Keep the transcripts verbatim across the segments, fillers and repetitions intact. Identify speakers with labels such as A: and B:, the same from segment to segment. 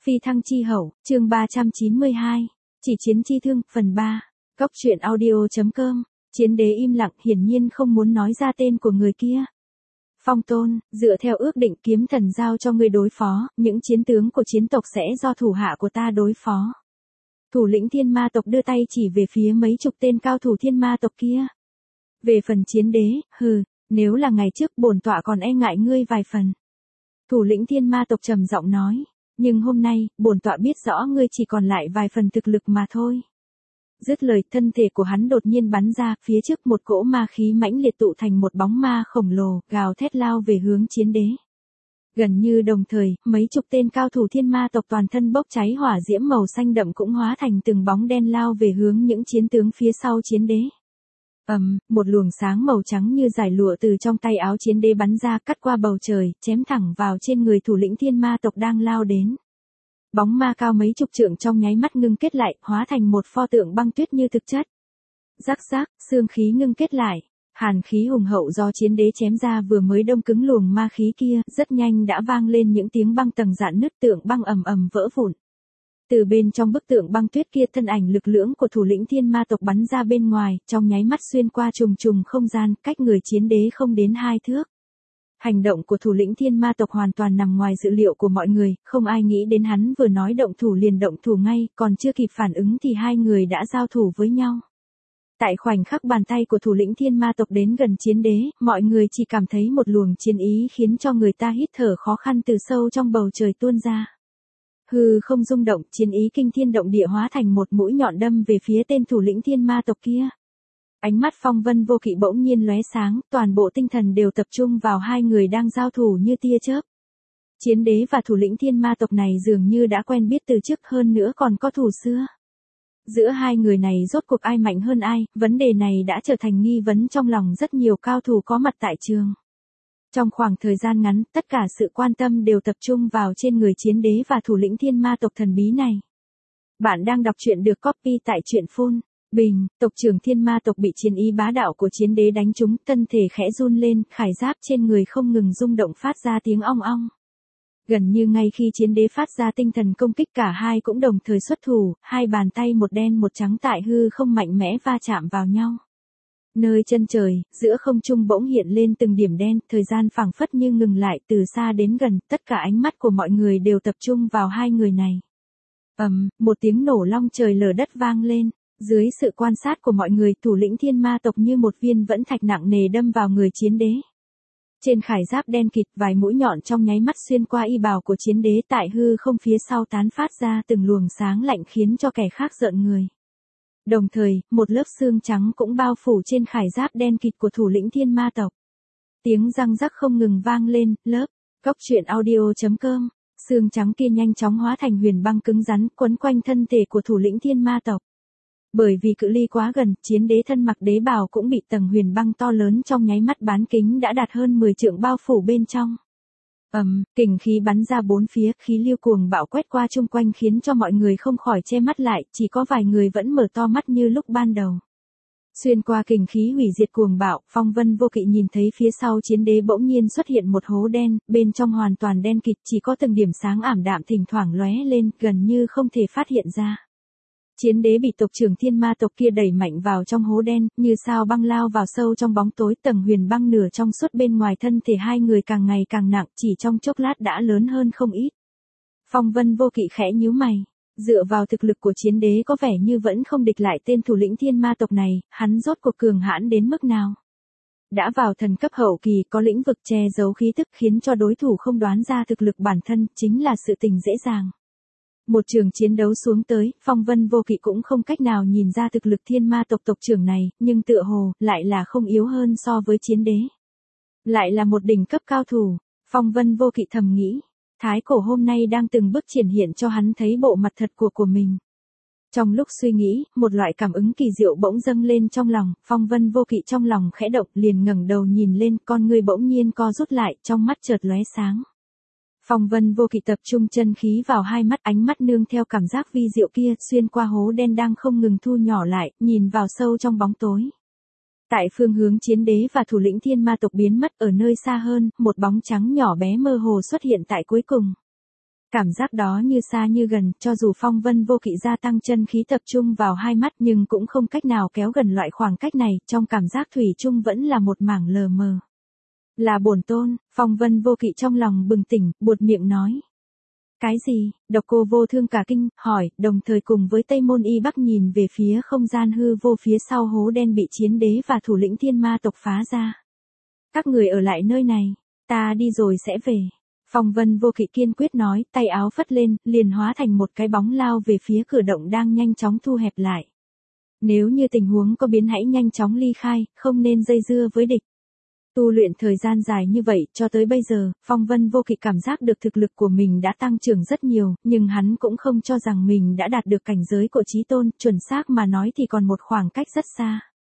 A: Phi thăng chi hậu, chương ba trăm chín mươi hai. Chỉ chiến chi thương, phần ba. Cốc truyện audio.com. Chiến đế im lặng, hiển nhiên không muốn nói ra tên của người kia. Phong Tôn, dựa theo ước định kiếm thần giao cho ngươi đối phó, những chiến tướng của chiến tộc sẽ do thủ hạ của ta đối phó. Thủ lĩnh thiên ma tộc đưa tay chỉ về phía mấy chục tên cao thủ thiên ma tộc kia. Về phần chiến đế, hừ, nếu là ngày trước bổn tọa còn e ngại ngươi vài phần. Thủ lĩnh thiên ma tộc trầm giọng nói, nhưng hôm nay, bổn tọa biết rõ ngươi chỉ còn lại vài phần thực lực mà thôi. Dứt lời, thân thể của hắn đột nhiên bắn ra, phía trước một cỗ ma khí mãnh liệt tụ thành một bóng ma khổng lồ, gào thét lao về hướng chiến đế. Gần như đồng thời, mấy chục tên cao thủ thiên ma tộc toàn thân bốc cháy hỏa diễm màu xanh đậm cũng hóa thành từng bóng đen lao về hướng những chiến tướng phía sau chiến đế. Ầm, um, một luồng sáng màu trắng như dải lụa từ trong tay áo chiến đế bắn ra, cắt qua bầu trời, chém thẳng vào trên người thủ lĩnh thiên ma tộc đang lao đến. Bóng ma cao mấy chục trượng trong nháy mắt ngưng kết lại, hóa thành một pho tượng băng tuyết như thực chất. Rắc rắc, xương khí ngưng kết lại, hàn khí hùng hậu do chiến đế chém ra vừa mới đông cứng luồng ma khí kia, rất nhanh đã vang lên những tiếng băng tầng rạn nứt, tượng băng ầm ầm vỡ vụn. Từ bên trong bức tượng băng tuyết kia, thân ảnh lực lưỡng của thủ lĩnh thiên ma tộc bắn ra bên ngoài, trong nháy mắt xuyên qua trùng trùng không gian, cách người chiến đế không đến hai thước. Hành động của thủ lĩnh thiên ma tộc hoàn toàn nằm ngoài dự liệu của mọi người, không ai nghĩ đến hắn vừa nói động thủ liền động thủ ngay, còn chưa kịp phản ứng thì hai người đã giao thủ với nhau. Tại khoảnh khắc bàn tay của thủ lĩnh thiên ma tộc đến gần chiến đế, mọi người chỉ cảm thấy một luồng chiến ý khiến cho người ta hít thở khó khăn từ sâu trong bầu trời tuôn ra. Hư không rung động, chiến ý kinh thiên động địa hóa thành một mũi nhọn đâm về phía tên thủ lĩnh thiên ma tộc kia. Ánh mắt Phong Vân Vô Kỵ bỗng nhiên lóe sáng, toàn bộ tinh thần đều tập trung vào hai người đang giao thủ như tia chớp. Chiến đế và thủ lĩnh thiên ma tộc này dường như đã quen biết từ trước, hơn nữa còn có thù xưa. Giữa hai người này rốt cuộc ai mạnh hơn ai, vấn đề này đã trở thành nghi vấn trong lòng rất nhiều cao thủ có mặt tại trường. Trong khoảng thời gian ngắn, tất cả sự quan tâm đều tập trung vào trên người chiến đế và thủ lĩnh thiên ma tộc thần bí này. Bạn đang đọc truyện được copy tại truyện phun. Bình, tộc trưởng thiên ma tộc bị chiến ý bá đạo của chiến đế đánh trúng, thân thể khẽ run lên, khải giáp trên người không ngừng rung động phát ra tiếng ong ong. Gần như ngay khi chiến đế phát ra tinh thần công kích, cả hai cũng đồng thời xuất thủ, hai bàn tay một đen một trắng tại hư không mạnh mẽ va chạm vào nhau. Nơi chân trời, giữa không trung bỗng hiện lên từng điểm đen, thời gian phảng phất như ngừng lại, từ xa đến gần, tất cả ánh mắt của mọi người đều tập trung vào hai người này. Ầm, um, một tiếng nổ long trời lở đất vang lên. Dưới sự quan sát của mọi người, thủ lĩnh thiên ma tộc như một viên vẫn thạch nặng nề đâm vào người chiến đế. Trên khải giáp đen kịt, vài mũi nhọn trong nháy mắt xuyên qua y bào của chiến đế, tại hư không phía sau tán phát ra từng luồng sáng lạnh khiến cho kẻ khác rợn người. Đồng thời, một lớp xương trắng cũng bao phủ trên khải giáp đen kịt của thủ lĩnh thiên ma tộc. Tiếng răng rắc không ngừng vang lên, lớp. Cốc truyện audio.com. Xương trắng kia nhanh chóng hóa thành huyền băng cứng rắn, quấn quanh thân thể của thủ lĩnh thiên ma tộc. Bởi vì cự ly quá gần, chiến đế thân mặc đế bào cũng bị tầng huyền băng to lớn trong nháy mắt bán kính đã đạt hơn mười trượng bao phủ bên trong. Ầm, um, kình khí bắn ra bốn phía, khí lưu cuồng bạo quét qua chung quanh khiến cho mọi người không khỏi che mắt lại, chỉ có vài người vẫn mở to mắt như lúc ban đầu. Xuyên qua kình khí hủy diệt cuồng bạo, Phong Vân Vô Kỵ nhìn thấy phía sau chiến đế bỗng nhiên xuất hiện một hố đen, bên trong hoàn toàn đen kịt, chỉ có từng điểm sáng ảm đạm thỉnh thoảng lóe lên, gần như không thể phát hiện ra. Chiến đế bị tộc trưởng thiên ma tộc kia đẩy mạnh vào trong hố đen, như sao băng lao vào sâu trong bóng tối, tầng huyền băng nửa trong suốt bên ngoài thân thể hai người càng ngày càng nặng, chỉ trong chốc lát đã lớn hơn không ít. Phong Vân Vô Kỵ khẽ nhíu mày, dựa vào thực lực của chiến đế có vẻ như vẫn không địch lại tên thủ lĩnh thiên ma tộc này, hắn rốt cuộc cường hãn đến mức nào. Đã vào thần cấp hậu kỳ, có lĩnh vực che giấu khí tức khiến cho đối thủ không đoán ra thực lực bản thân, chính là sự tình dễ dàng. Một trường chiến đấu xuống tới, Phong Vân Vô Kỵ cũng không cách nào nhìn ra thực lực thiên ma tộc tộc trưởng này, nhưng tựa hồ, lại là không yếu hơn so với chiến đế. Lại là một đỉnh cấp cao thủ, Phong Vân Vô Kỵ thầm nghĩ, thái cổ hôm nay đang từng bước triển hiện cho hắn thấy bộ mặt thật của của mình. Trong lúc suy nghĩ, một loại cảm ứng kỳ diệu bỗng dâng lên trong lòng, Phong Vân Vô Kỵ trong lòng khẽ động, liền ngẩng đầu nhìn lên, con người bỗng nhiên co rút lại, trong mắt chợt lóe sáng. Phong Vân Vô Kỵ tập trung chân khí vào hai mắt, ánh mắt nương theo cảm giác vi diệu kia, xuyên qua hố đen đang không ngừng thu nhỏ lại, nhìn vào sâu trong bóng tối. Tại phương hướng chiến đế và thủ lĩnh thiên ma tộc biến mất, ở nơi xa hơn, một bóng trắng nhỏ bé mơ hồ xuất hiện tại cuối cùng. Cảm giác đó như xa như gần, cho dù Phong Vân Vô Kỵ gia tăng chân khí tập trung vào hai mắt nhưng cũng không cách nào kéo gần loại khoảng cách này, trong cảm giác thủy chung vẫn là một mảng lờ mờ. Là bổn tôn, Phong Vân Vô Kỵ trong lòng bừng tỉnh, buột miệng nói. Cái gì? Độc Cô Vô Thương cả kinh, hỏi, đồng thời cùng với Tây Môn Y Bắc nhìn về phía không gian hư vô phía sau hố đen bị chiến đế và thủ lĩnh thiên ma tộc phá ra. Các người ở lại nơi này, ta đi rồi sẽ về. Phong Vân Vô Kỵ kiên quyết nói, tay áo phất lên, liền hóa thành một cái bóng lao về phía cửa động đang nhanh chóng thu hẹp lại. Nếu như tình huống có biến hãy nhanh chóng ly khai, không nên dây dưa với địch. Tu luyện thời gian dài như vậy, cho tới bây giờ, Phong Vân Vô Kỵ cảm giác được thực lực của mình đã tăng trưởng rất nhiều, nhưng hắn cũng không cho rằng mình đã đạt được cảnh giới của chí tôn, chuẩn xác mà nói thì còn một khoảng cách rất xa.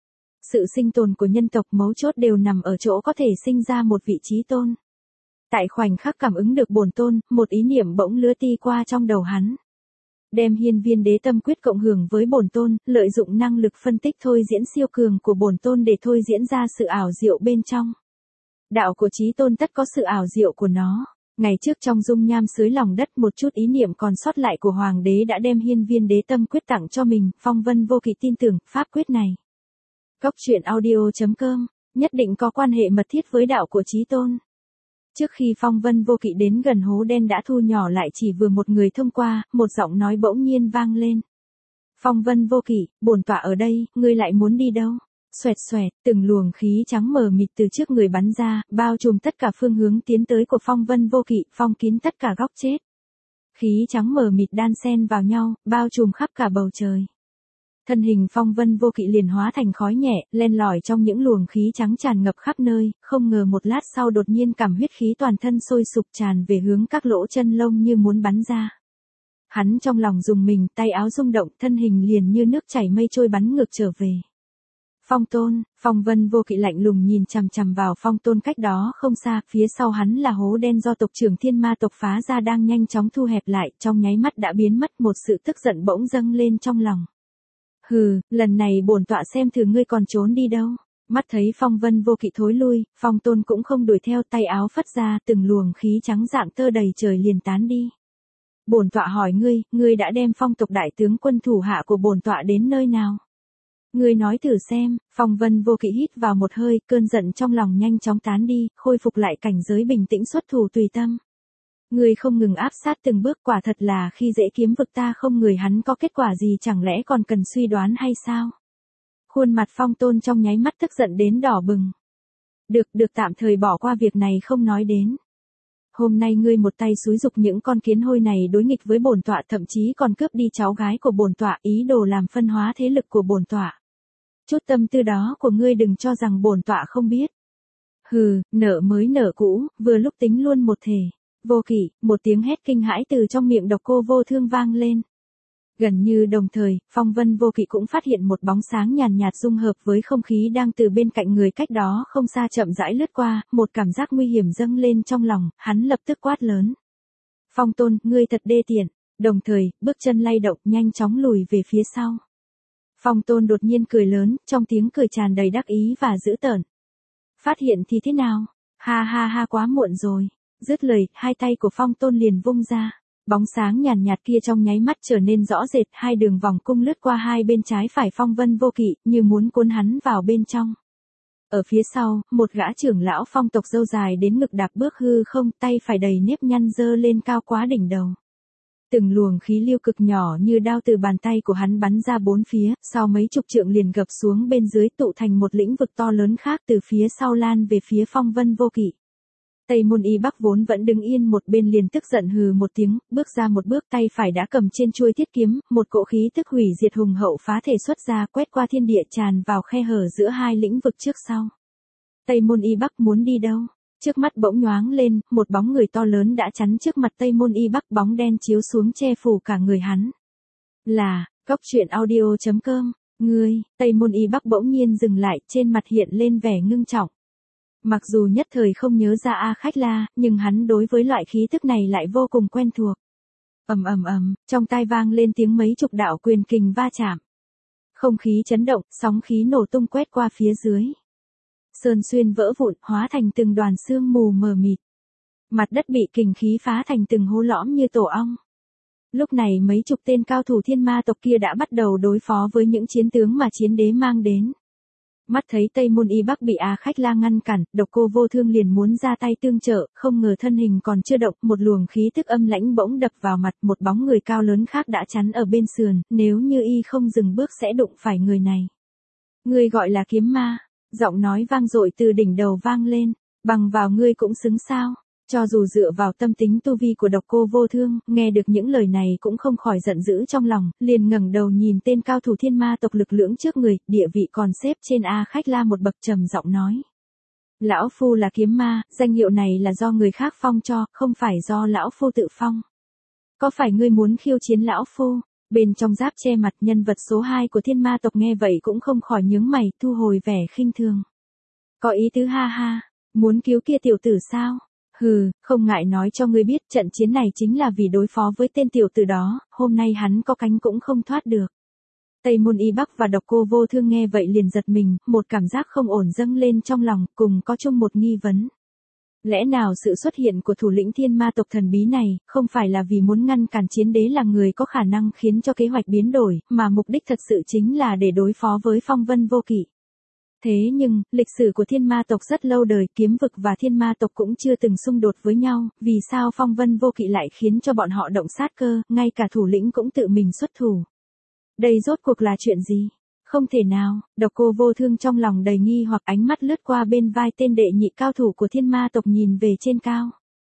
A: Sự sinh tồn của nhân tộc mấu chốt đều nằm ở chỗ có thể sinh ra một vị chí tôn. Tại khoảnh khắc cảm ứng được bổn tôn, một ý niệm bỗng lướt đi qua trong đầu hắn. Đem hiên viên đế tâm quyết cộng hưởng với bổn tôn, lợi dụng năng lực phân tích thôi diễn siêu cường của bổn tôn để thôi diễn ra sự ảo diệu bên trong. Đạo của chí tôn tất có sự ảo diệu của nó. Ngày trước trong dung nham dưới lòng đất một chút ý niệm còn sót lại của hoàng đế đã đem hiên viên đế tâm quyết tặng cho mình, Phong Vân Vô Kỵ tin tưởng, pháp quyết này. Cốc truyện audio chấm com, nhất định có quan hệ mật thiết với đạo của chí tôn. Trước khi Phong Vân Vô Kỵ đến gần hố đen đã thu nhỏ lại chỉ vừa một người thông qua, một giọng nói bỗng nhiên vang lên. Phong Vân Vô Kỵ, bổn tọa ở đây, ngươi lại muốn đi đâu? Xoẹt xoẹt, từng luồng khí trắng mờ mịt từ trước người bắn ra, bao trùm tất cả phương hướng tiến tới của Phong Vân Vô Kỵ, phong kín tất cả góc chết. Khí trắng mờ mịt đan xen vào nhau, bao trùm khắp cả bầu trời. Thân hình Phong Vân Vô Kỵ liền hóa thành khói nhẹ, len lỏi trong những luồng khí trắng tràn ngập khắp nơi, không ngờ một lát sau đột nhiên cảm huyết khí toàn thân sôi sục tràn về hướng các lỗ chân lông như muốn bắn ra. Hắn trong lòng rùng mình, tay áo rung động, thân hình liền như nước chảy mây trôi bắn ngược trở về. Phong Tôn, Phong Vân Vô Kỵ lạnh lùng nhìn chằm chằm vào Phong Tôn cách đó không xa, phía sau hắn là hố đen do tộc trưởng thiên ma tộc phá ra đang nhanh chóng thu hẹp lại, trong nháy mắt đã biến mất, một sự tức giận bỗng dâng lên trong lòng. Hừ, lần này bổn tọa xem thử ngươi còn trốn đi đâu. Mắt thấy Phong Vân Vô Kỵ thối lui, Phong Tôn cũng không đuổi theo, tay áo phất ra, từng luồng khí trắng dạng tơ đầy trời liền tán đi. Bổn tọa hỏi ngươi, ngươi đã đem Phong tộc đại tướng quân thủ hạ của bổn tọa đến nơi nào? Ngươi nói thử xem. Phong Vân Vô Kỵ hít vào một hơi, cơn giận trong lòng nhanh chóng tán đi, khôi phục lại cảnh giới bình tĩnh xuất thủ tùy tâm. Ngươi không ngừng áp sát từng bước, quả thật là khi dễ kiếm vực ta không người hắn có kết quả gì, chẳng lẽ còn cần suy đoán hay sao? Khuôn mặt Phong Tôn trong nháy mắt tức giận đến đỏ bừng. Được, được tạm thời bỏ qua việc này không nói đến. Hôm nay ngươi một tay xúi giục những con kiến hôi này đối nghịch với bổn tọa, thậm chí còn cướp đi cháu gái của bổn tọa, ý đồ làm phân hóa thế lực của bổn tọa. Chút tâm tư đó của ngươi đừng cho rằng bổn tọa không biết. Hừ, nợ mới nợ cũ, vừa lúc tính luôn một thể. Vô Kỵ, một tiếng hét kinh hãi từ trong miệng Độc Cô Vô Thương vang lên. Gần như đồng thời, Phong Vân Vô Kỵ cũng phát hiện một bóng sáng nhàn nhạt dung hợp với không khí đang từ bên cạnh người cách đó không xa chậm rãi lướt qua, một cảm giác nguy hiểm dâng lên trong lòng, hắn lập tức quát lớn. Phong Tôn, ngươi thật đê tiện, đồng thời, bước chân lay động nhanh chóng lùi về phía sau. Phong Tôn đột nhiên cười lớn, trong tiếng cười tràn đầy đắc ý và dữ tợn. Phát hiện thì thế nào? Ha ha ha, quá muộn rồi. Dứt lời, hai tay của Phong Tôn liền vung ra. Bóng sáng nhàn nhạt kia trong nháy mắt trở nên rõ rệt, hai đường vòng cung lướt qua hai bên trái phải Phong Vân Vô Kỵ, như muốn cuốn hắn vào bên trong. Ở phía sau, một gã trưởng lão Phong tộc râu dài đến ngực đạp bước hư không, tay phải đầy nếp nhăn giơ lên cao quá đỉnh đầu. Từng luồng khí lưu cực nhỏ như đao từ bàn tay của hắn bắn ra bốn phía, sau mấy chục trượng liền gập xuống bên dưới, tụ thành một lĩnh vực to lớn khác từ phía sau lan về phía Phong Vân Vô Kỵ. Tây Môn Y Bắc vốn vẫn đứng yên một bên liền tức giận hừ một tiếng, bước ra một bước, tay phải đã cầm trên chuôi thiết kiếm, một cỗ khí tức hủy diệt hùng hậu phá thể xuất ra, quét qua thiên địa tràn vào khe hở giữa hai lĩnh vực trước sau. Tây Môn Y Bắc muốn đi đâu? Trước mắt bỗng nhoáng lên, một bóng người to lớn đã chắn trước mặt Tây Môn Y Bắc, bóng đen chiếu xuống che phủ cả người hắn. Là, Cốc truyện audio chấm com, ngươi, Tây Môn Y Bắc bỗng nhiên dừng lại, trên mặt hiện lên vẻ ngưng trọng. Mặc dù nhất thời không nhớ ra A Khách La, nhưng hắn đối với loại khí tức này lại vô cùng quen thuộc. Ầm ầm ầm, trong tai vang lên tiếng mấy chục đạo quyền kình va chạm. Không khí chấn động, sóng khí nổ tung quét qua phía dưới. Sơn xuyên vỡ vụn, hóa thành từng đoàn sương mù mờ mịt. Mặt đất bị kình khí phá thành từng hố lõm như tổ ong. Lúc này mấy chục tên cao thủ thiên ma tộc kia đã bắt đầu đối phó với những chiến tướng mà chiến đế mang đến. Mắt thấy Tây Môn Y Bắc bị A Khách La ngăn cản, Độc Cô Vô Thương liền muốn ra tay tương trợ, không ngờ thân hình còn chưa động, một luồng khí tức âm lãnh bỗng đập vào mặt, một bóng người cao lớn khác đã chắn ở bên sườn, nếu như y không dừng bước sẽ đụng phải người này. Ngươi gọi là kiếm ma, giọng nói vang dội từ đỉnh đầu vang lên, bằng vào ngươi cũng xứng sao? Cho dù dựa vào tâm tính tu vi của Độc Cô Vô Thương, nghe được những lời này cũng không khỏi giận dữ trong lòng, liền ngẩng đầu nhìn tên cao thủ thiên ma tộc lực lưỡng trước người, địa vị còn xếp trên A Khách La một bậc, trầm giọng nói. Lão Phu là kiếm ma, danh hiệu này là do người khác phong cho, không phải do Lão Phu tự phong. Có phải ngươi muốn khiêu chiến Lão Phu? Bên trong giáp che mặt, nhân vật số hai của thiên ma tộc nghe vậy cũng không khỏi nhướng mày, thu hồi vẻ khinh thường. Có ý tứ ha ha, muốn cứu kia tiểu tử sao? Hừ, không ngại nói cho ngươi biết, trận chiến này chính là vì đối phó với tên tiểu tử đó, hôm nay hắn có cánh cũng không thoát được. Tây Môn Y Bắc và Độc Cô Vô Thương nghe vậy liền giật mình, một cảm giác không ổn dâng lên trong lòng, cùng có chung một nghi vấn. Lẽ nào sự xuất hiện của thủ lĩnh thiên ma tộc thần bí này, không phải là vì muốn ngăn cản chiến đế là người có khả năng khiến cho kế hoạch biến đổi, mà mục đích thật sự chính là để đối phó với Phong Vân Vô Kỵ. Thế nhưng, lịch sử của thiên ma tộc rất lâu đời, kiếm vực và thiên ma tộc cũng chưa từng xung đột với nhau, vì sao Phong Vân Vô Kỵ lại khiến cho bọn họ động sát cơ, ngay cả thủ lĩnh cũng tự mình xuất thủ. Đây rốt cuộc là chuyện gì? Không thể nào, Độc Cô Vô Thương trong lòng đầy nghi hoặc, ánh mắt lướt qua bên vai tên đệ nhị cao thủ của thiên ma tộc nhìn về trên cao.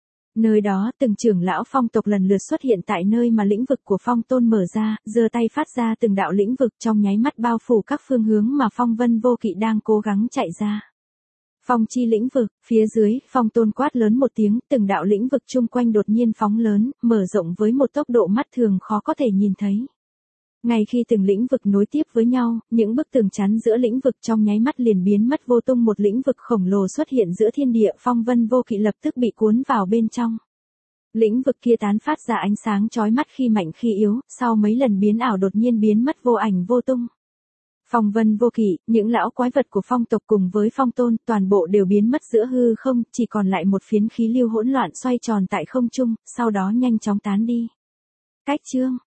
A: Nơi đó, từng trưởng lão phong tộc lần lượt xuất hiện tại nơi mà lĩnh vực của Phong Tôn mở ra, giơ tay phát ra từng đạo lĩnh vực trong nháy mắt bao phủ các phương hướng mà Phong Vân Vô Kỵ đang cố gắng chạy ra. Phong chi lĩnh vực, phía dưới, Phong Tôn quát lớn một tiếng, từng đạo lĩnh vực chung quanh đột nhiên phóng lớn, mở rộng với một tốc độ mắt thường khó có thể nhìn thấy. Ngay khi từng lĩnh vực nối tiếp với nhau, những bức tường chắn giữa lĩnh vực trong nháy mắt liền biến mất vô tung, một lĩnh vực khổng lồ xuất hiện giữa thiên địa, Phong Vân Vô Kỵ lập tức bị cuốn vào bên trong. Lĩnh vực kia tán phát ra ánh sáng chói mắt khi mạnh khi yếu, sau mấy lần biến ảo đột nhiên biến mất vô ảnh vô tung. Phong Vân Vô Kỵ, những lão quái vật của Phong tộc cùng với Phong Tôn, toàn bộ đều biến mất giữa hư không, chỉ còn lại một phiến khí lưu hỗn loạn xoay tròn tại không trung, sau đó nhanh chóng tán đi. Cách chương